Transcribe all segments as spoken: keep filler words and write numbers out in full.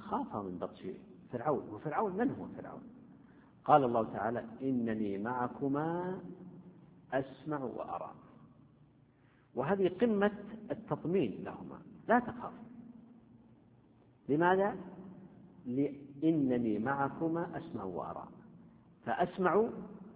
خاف من بطش فرعون. وفرعون من هو فرعون؟ قال الله تعالى: إنني معكما أسمع وأرى. وهذه قمة التطمين لهما، لا تخاف. لماذا؟ لإنني معكما أسمع وأرى. فأسمع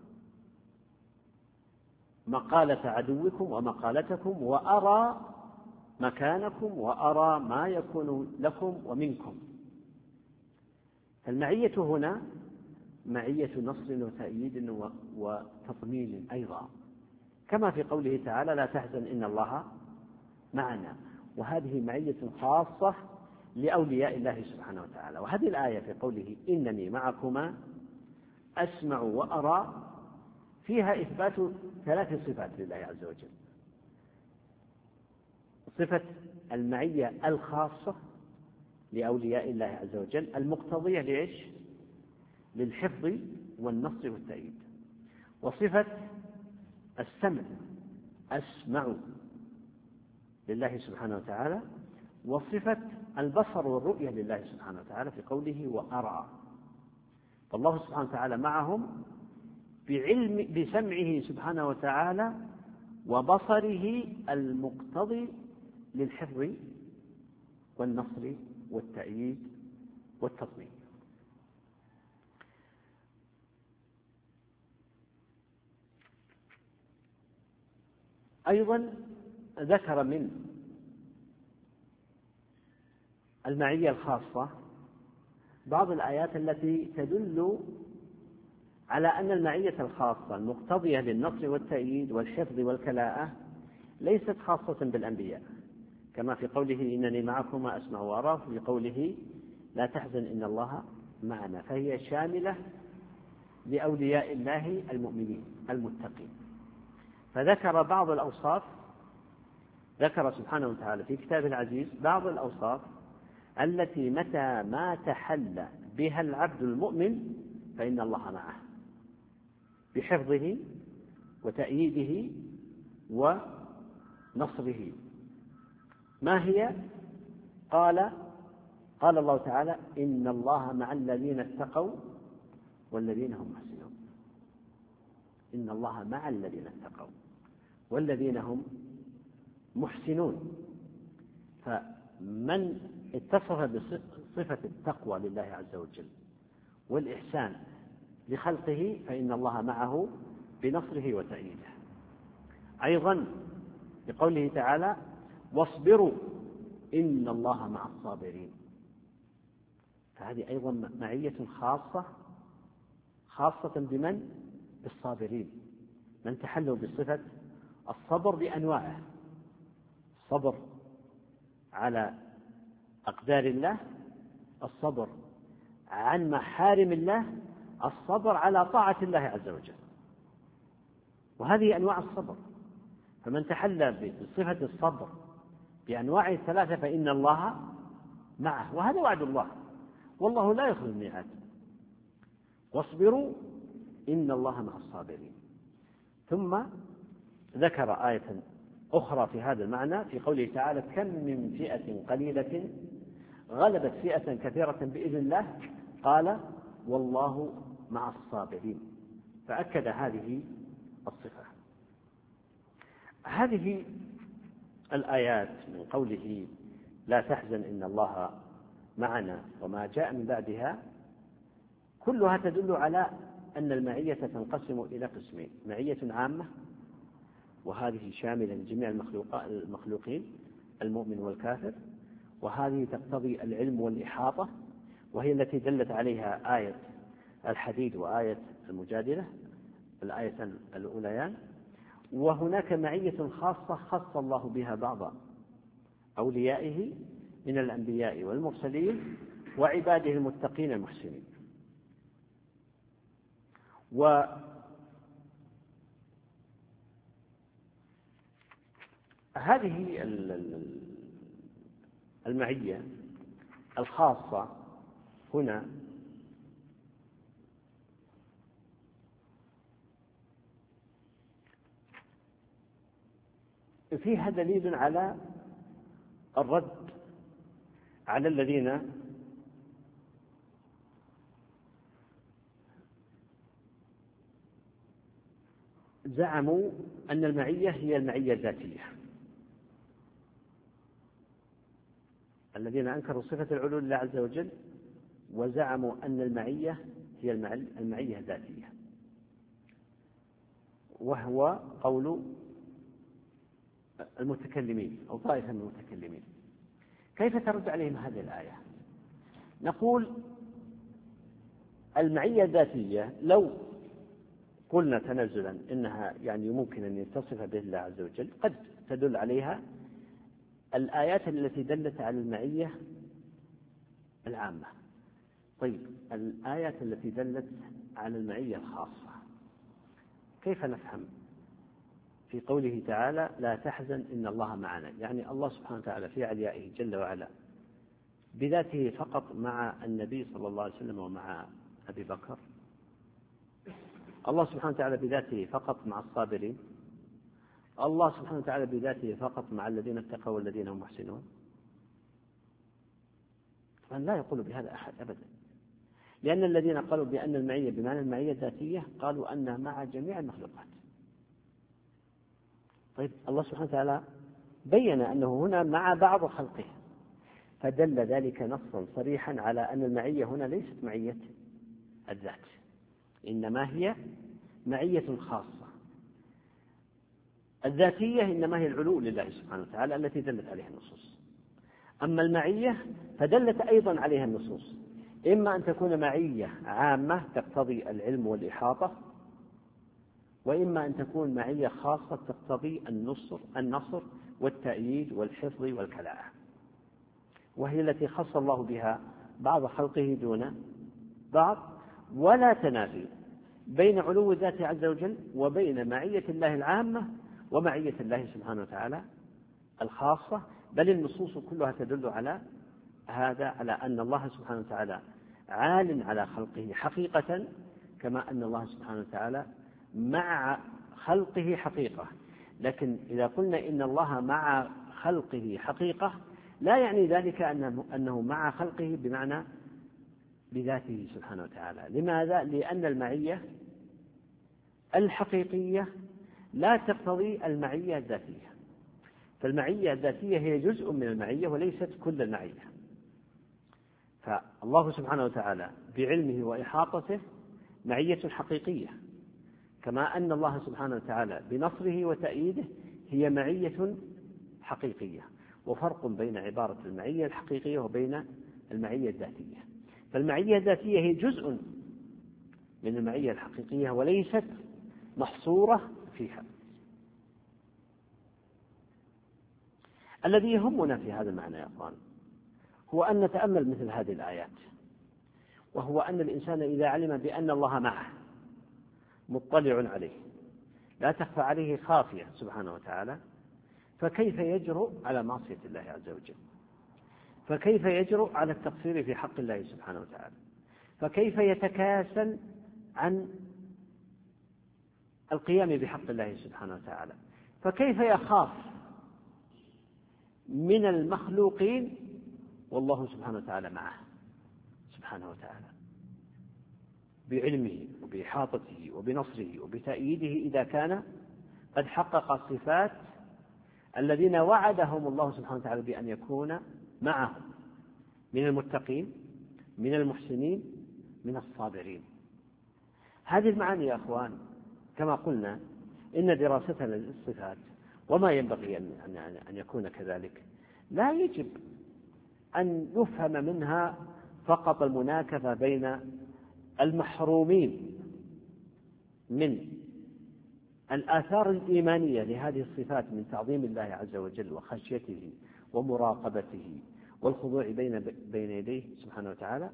مقالة عدوكم ومقالتكم، وأرى مكانكم، وأرى ما يكون لكم ومنكم. فالمعية هنا معية نصر وتأييد وتطمين أيضا، كما في قوله تعالى: لا تحزن إن الله معنا. وهذه معية خاصة لأولياء الله سبحانه وتعالى. وهذه الآية في قوله إنني معكما أسمع وأرى فيها إثبات ثلاث صفات لله عز وجل: صفة المعية الخاصة لأولياء الله عز وجل المقتضية لإيش؟ للحفظ والنصر والتأييد. وصفة السمع أسمع لله سبحانه وتعالى. وصفة البصر والرؤية لله سبحانه وتعالى في قوله وأرى. فالله سبحانه وتعالى معهم بعلم بسمعه سبحانه وتعالى وبصره المقتضي للحفظ والنصر والتأييد والتطمين. أيضا ذكر من المعية الخاصة بعض الآيات التي تدل على أن المعية الخاصة المقتضية للنصر والتأييد والحفظ والكلاءة ليست خاصة بالأنبياء، كما في قوله إنني معكما أسمع وأرى، في قوله لا تحزن إن الله معنا، فهي شاملة لأولياء الله المؤمنين المتقين. فذكر بعض الأوصاف، ذكر سبحانه وتعالى في كتابه العزيز بعض الأوصاف التي متى ما تحلى بها العبد المؤمن فإن الله معه بحفظه وتأييده ونصره. ما هي؟ قال قال الله تعالى: إن الله مع الذين اتقوا والذين هم محسنون. إن الله مع الذين اتقوا والذين هم محسنون. فمن اتصف بصفة التقوى لله عز وجل والإحسان لخلقه فإن الله معه بنصره وتأييده. أيضا بقوله تعالى: واصبروا إن الله مع الصابرين. فهذه أيضا معية خاصة خاصة بمن؟ بالصابرين، من تحلوا بصفة الصبر بأنواعه: الصبر على أقدار الله، الصبر عن محارم الله، الصبر على طاعة الله عز وجل. وهذه أنواع الصبر. فمن تحلى بصفة الصبر بأنواع الثلاثة فإن الله معه، وهذا وعد الله، والله لا يخلف الميعاد. واصبروا إن الله مع الصابرين. ثم ذكر آية أخرى في هذا المعنى في قوله تعالى: كم من فئة قليلة غلبت فئة كثيرة بإذن الله قال والله مع الصابرين. فأكد هذه الصفة. هذه الآيات من قوله لا تحزن إن الله معنا وما جاء من بعدها كلها تدل على أن المعية تنقسم إلى قسمين: معية عامة، وهذه شاملة لجميع المخلوقين المؤمن والكافر، وهذه تقتضي العلم والإحاطة، وهي التي دلت عليها آية الحديد وآية المجادلة الآية الأوليان. وهناك معية خاصة خص الله بها بعض أوليائه من الأنبياء والمرسلين وعباده المتقين المحسنين. وهذه المعية الخاصة هنا فيها دليل على الرد على الذين زعموا أن المعية هي المعية الذاتية. الذين أنكروا صفة العلو لله عز وجل وزعموا أن المعية هي المعية الذاتية، وهو قول المتكلمين أو طائفة من المتكلمين. كيف ترد عليهم هذه الآية؟ نقول المعية الذاتية لو قلنا تنزلا إنها يعني ممكن أن يتصف به الله عز وجل قد تدل عليها الآيات التي دلت على المعية العامة. طيب الآيات التي دلت على المعية الخاصة كيف نفهم في قوله تعالى لا تحزن إن الله معنا؟ يعني الله سبحانه وتعالى في عليائه جل وعلا بذاته فقط مع النبي صلى الله عليه وسلم ومع أبي بكر؟ الله سبحانه وتعالى بذاته فقط مع الصابرين؟ الله سبحانه وتعالى بذاته فقط مع الذين اتقوا والذين هم محسنون؟ طبعا لا يقول بهذا أحد أبدا، لأن الذين قالوا بأن المعية بمعنى المعية الذاتية قالوا أنها مع جميع المخلوقات. طيب الله سبحانه وتعالى بين أنه هنا مع بعض خلقه، فدل ذلك نصا صريحا على أن المعية هنا ليست معية الذات، إنما هي معية خاصة. الذاتية إنما هي العلو لله سبحانه وتعالى التي دلت عليها النصوص، أما المعية فدلت أيضا عليها النصوص، إما أن تكون معية عامة تقتضي العلم والإحاطة، وإما أن تكون معية خاصة تقتضي النصر النصر والتأييد والحفظ والكلاءة، وهي التي خص الله بها بعض خلقه دون بعض. ولا تنافي بين علو الذات عز وجل وبين معية الله العامة ومعية الله سبحانه وتعالى الخاصة، بل النصوص كلها تدل على هذا، على أن الله سبحانه وتعالى عال على خلقه حقيقة، كما أن الله سبحانه وتعالى مع خلقه حقيقة. لكن إذا قلنا إن الله مع خلقه حقيقة لا يعني ذلك أنه, أنه مع خلقه بمعنى بذاته سبحانه وتعالى. لماذا؟ لأن المعية الحقيقية لا تقتضي المعية الذاتية، فالمعية الذاتية هي جزء من المعية وليست كل المعية. فالله سبحانه وتعالى بعلمه وإحاطته معية حقيقية، كما أن الله سبحانه وتعالى بنصره وتأييده هي معية حقيقية. وفرق بين عبارة المعية الحقيقية وبين المعية الذاتية. فالمعية الذاتية هي جزء من المعية الحقيقية وليست محصورة فيها. الذي يهمنا في هذا المعنى يا أخوان هو أن نتأمل مثل هذه الآيات، وهو أن الإنسان إذا علم بأن الله معه مطلع عليه لا تخفى عليه خافية سبحانه وتعالى، فكيف يجرؤ على معصية الله عز وجل؟ فكيف يجرؤ على التقصير في حق الله سبحانه وتعالى؟ فكيف يتكاسل عن القيام بحق الله سبحانه وتعالى؟ فكيف يخاف من المخلوقين والله سبحانه وتعالى معه سبحانه وتعالى بعلمه وبإحاطته وبنصره وبتأييده، إذا كان قد حقق الصفات الذين وعدهم الله سبحانه وتعالى بأن يكون معهم من المتقين من المحسنين من الصابرين. هذه المعاني يا أخوان كما قلنا إن دراستنا للصفات وما ينبغي أن يكون كذلك لا يجب أن يفهم منها فقط المناكفة بين المحرومين من الآثار الإيمانية لهذه الصفات من تعظيم الله عز وجل وخشيته ومراقبته والخضوع بين بين يديه سبحانه وتعالى،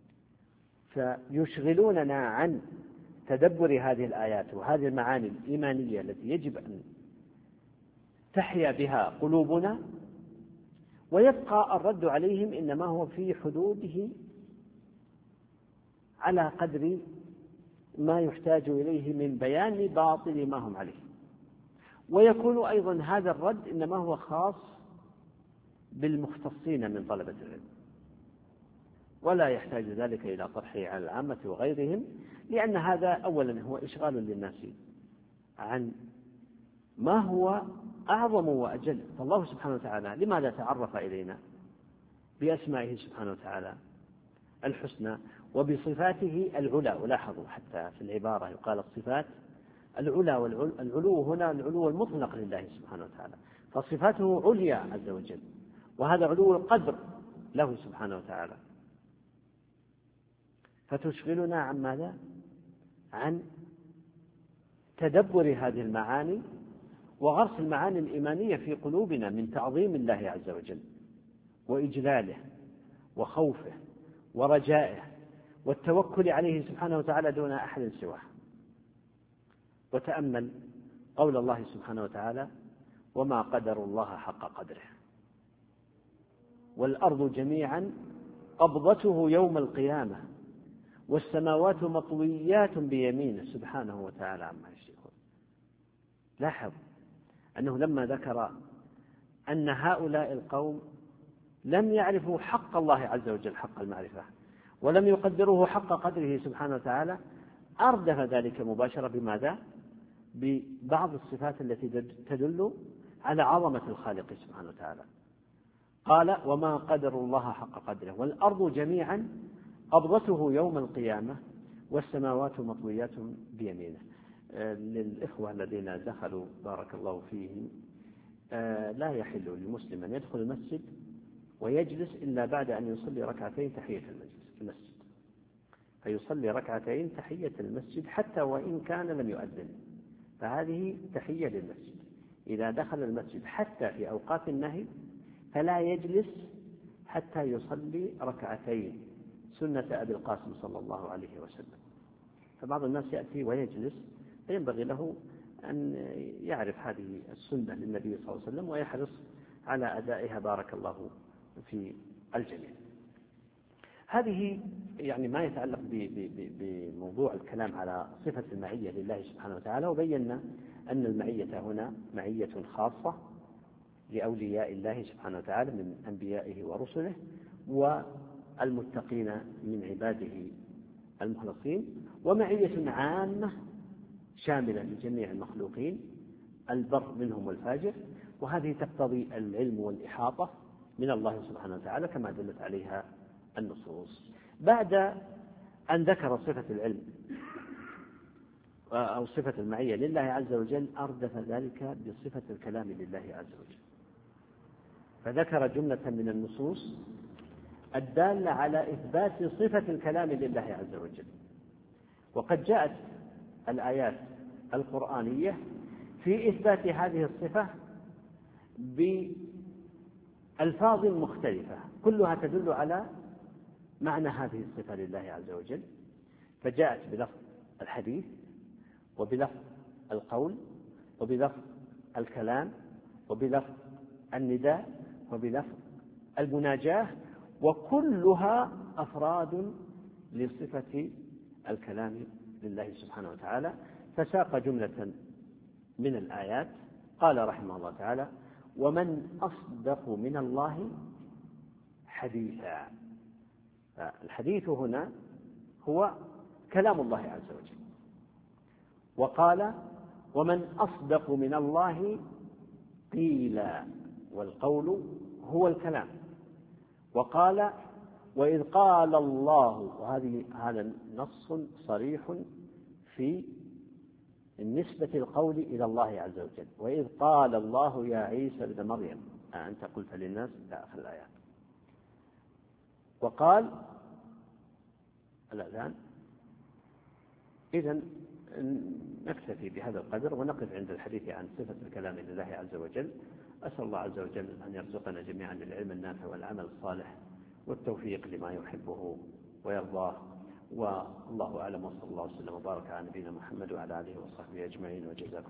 فيشغلوننا عن تدبر هذه الآيات وهذه المعاني الإيمانية التي يجب أن تحيا بها قلوبنا، ويبقى الرد عليهم إنما هو في حدوده على قدر ما يحتاج إليه من بيان باطل ما هم عليه. ويكون أيضا هذا الرد إنما هو خاص بالمختصين من طلبة العلم، ولا يحتاج ذلك إلى طرحه على العامة وغيرهم، لأن هذا أولا هو إشغال للناس عن ما هو أعظم وأجل. فالله سبحانه وتعالى لماذا تعرف إلينا بأسمائه سبحانه وتعالى الحسنى وبصفاته العلى؟ ولاحظوا حتى في العبارة يقال الصفات العلى، والعلو هنا العلو المطلق لله سبحانه وتعالى، فصفاته عليا عز وجل، وهذا علو القدر له سبحانه وتعالى. فتشغلنا عن ماذا؟ عن تدبر هذه المعاني وغرس المعاني الإيمانية في قلوبنا من تعظيم الله عز وجل وإجلاله وخوفه ورجائه والتوكل عليه سبحانه وتعالى دون أحد سواه. وتأمل قول الله سبحانه وتعالى: وما قدر الله حق قدره والأرض جميعا قبضته يوم القيامة والسماوات مطويات بيمينه سبحانه وتعالى عما يشركون. لاحظ أنه لما ذكر أن هؤلاء القوم لم يعرفوا حق الله عز وجل حق المعرفة ولم يقدروه حق قدره سبحانه وتعالى، أردف ذلك مباشرة بماذا؟ ببعض الصفات التي تدل على عظمة الخالق سبحانه وتعالى. قال: وما قدر الله حق قدره والأرض جميعا قبضته يوم القيامة والسماوات مطويات بيمينه. للإخوة الذين دخلوا بارك الله فيهم، لا يحل للمسلم أن يدخل المسجد ويجلس إلا بعد أن يصلي ركعتين تحية المسجد، فيصلي ركعتين تحية المسجد حتى وإن كان لم يؤذن، فهذه تحية للمسجد. إذا دخل المسجد حتى في أوقات النهي فلا يجلس حتى يصلي ركعتين سنة أبي القاسم صلى الله عليه وسلم. فبعض الناس يأتي ويجلس، فينبغي له أن يعرف هذه السنة للنبي صلى الله عليه وسلم ويحرص على أدائها بارك الله في الجميع. هذه يعني ما يتعلق بموضوع الكلام على صفة المعية لله سبحانه وتعالى، وبينا أن المعية هنا معية خاصة لأولياء الله سبحانه وتعالى من أنبيائه ورسله والمتقين من عباده المخلصين، ومعية عامة شاملة لجميع المخلوقين البر منهم والفاجر، وهذه تقتضي العلم والإحاطة من الله سبحانه وتعالى كما دلت عليها النصوص. بعد أن ذكر صفة العلم أو صفة المعية لله عز وجل أردف ذلك بصفة الكلام لله عز وجل، فذكر جملة من النصوص الدالة على إثبات صفة الكلام لله عز وجل. وقد جاءت الآيات القرآنية في إثبات هذه الصفة بألفاظ مختلفة كلها تدل على معنى هذه الصفة لله عز وجل، فجاءت بلفظ الحديث وبلفظ القول وبلفظ الكلام وبلفظ النداء وبلفظ المناجاة، وكلها أفراد لصفة الكلام لله سبحانه وتعالى. فساق جملة من الآيات قال رحمه الله تعالى: ومن أصدق من الله حديثا. فالحديث هنا هو كلام الله عز وجل. وقال: ومن أصدق من الله قيلا، والقول هو الكلام. وقال: وإذ قال الله، وهذه هذا نص صريح في النسبة القول إلى الله عز وجل. وإذ قال الله يا عيسى ابن مريم أأنت قلت للناس إلى آخر الآيات. وقال الأذان. إذن نكتفي بهذا القدر ونقف عند الحديث عن صفة الكلام لله عز وجل. أسأل الله عز وجل أن يرزقنا جميعا للعلم النافع والعمل الصالح والتوفيق لما يحبه ويرضاه. والله أعلم، وصلى الله وسلم وبارك على نبينا محمد وعلى آله وصحبه أجمعين، وجزاكم